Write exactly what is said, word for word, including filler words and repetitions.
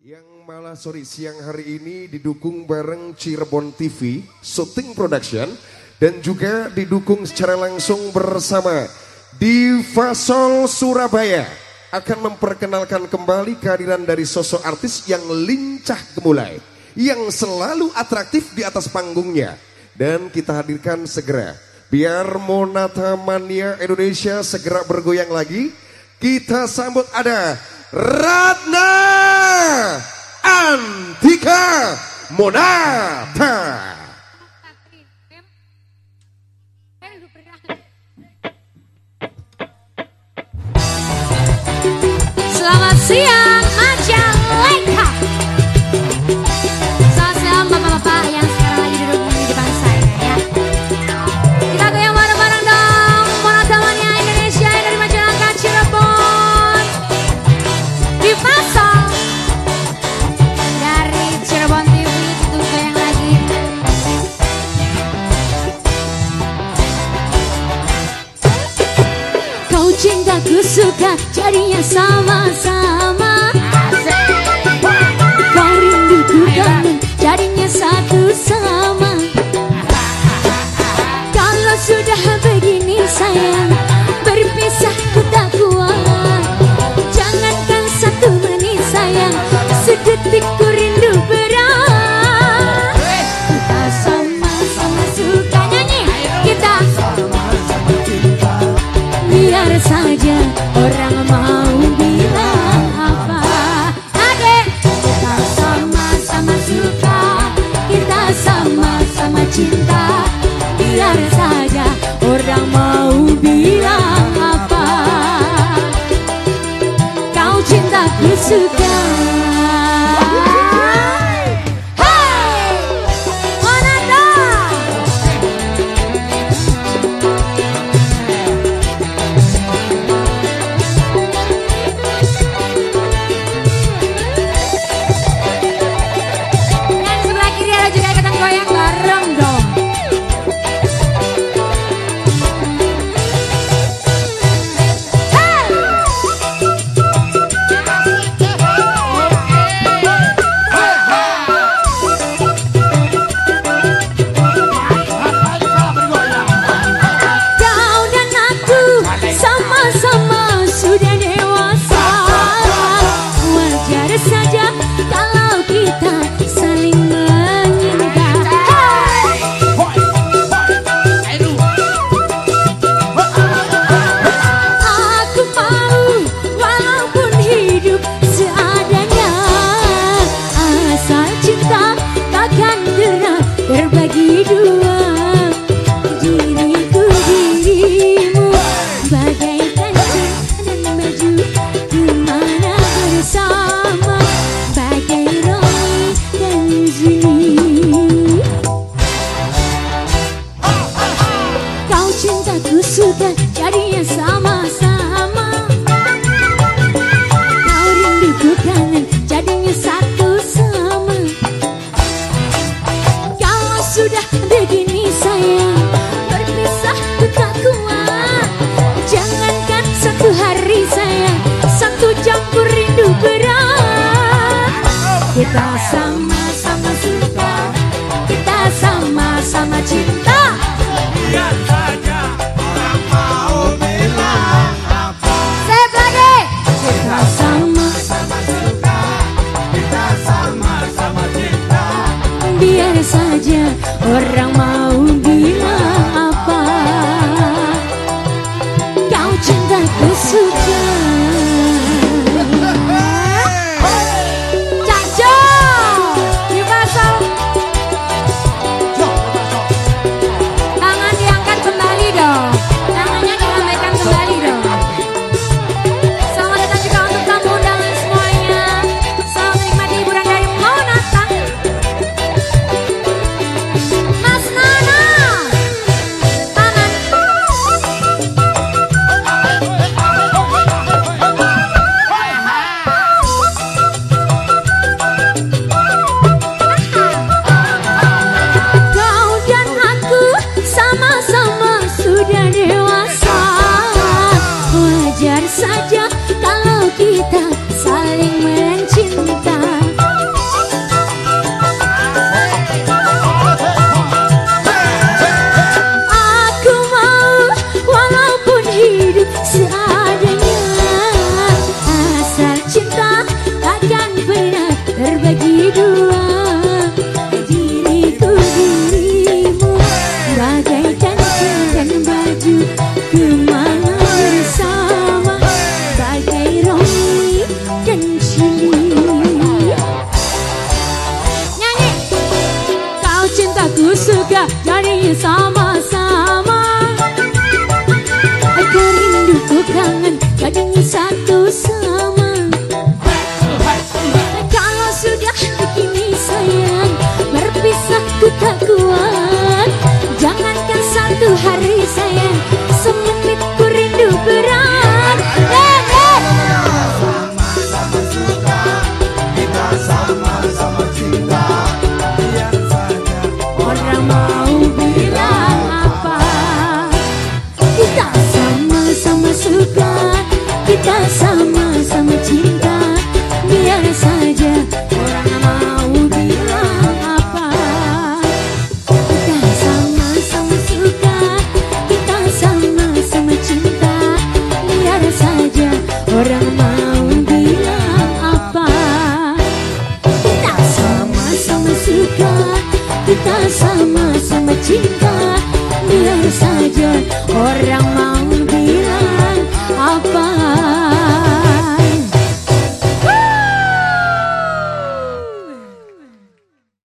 Yang malah sorry siang hari ini didukung bareng Cirebon T V, Shooting Production, dan juga didukung secara langsung bersama Diva Soul Surabaya akan memperkenalkan kembali kehadiran dari sosok artis yang lincah gemulai, yang selalu atraktif di atas panggungnya. Dan kita hadirkan segera, biar Monata Mania Indonesia segera bergoyang lagi, kita sambut ada Ratna Antika Monata. Selamat siang Majalengka. Selamat siang bapak-bapak yang sekarang lagi duduk di depan saya ya. Kita goyang bareng-bareng dong. Monata Mania Indonesia yang dari Majalengka, Cirebon. Diva Soul dari Cirebon T V, itu goyang lagi. Kau cintaku suka jadinya sama-sama. Kau rinduku kangen jadinya satu sama. Kalau sudah begini sayang, berpisah ku tak kuat. Jangankan satu menit sayang, sedetik ku rindu berat. Kita sama-sama suka nyanyi, kita sama-sama cinta. Biar saja orang mau bilang apa, adek. Kita sama-sama suka, kita sama-sama cinta. Biar saja orang mau bilang apa, kau cintaku suka. Berbagi dua diriku dirimu, bagaikan jin dan baju, dimana bersama bagai Romi dan Zuni. Kau cintaku sudah jadinya sama-sama. Kau rinduku kangen jadinya satu sama. Sudah begini sayang, berpisah ku tak kuat. Jangankan satu hari sayang, satu jam ku rindu berat. Kita sama-sama suka, kita sama-sama cinta. Biar saja orang mau bilang apa. Saya lagi. Kita sama-sama suka, kita sama-sama cinta. Biar saja orang mau bilang apa, kau cintaku suka. Caco, Diva Soul. Tangan diangkat kembali dong, tangannya dilambaikan kembali dong. Selamat datang juga untuk tamu undangan semuanya. Selamat menikmati hiburan dari Monata. Mas Nana. kadang satu sama. Kalau sudah begini sayang, berpisah ku tak kuat. Jangankan satu hari sayang, semenit ku rindu berat. Eh, eh. Sama-sama suka, kita sama-sama cinta. Biar saja Orang mau bilang apa, kita sama-sama suka, kita sama-sama cinta.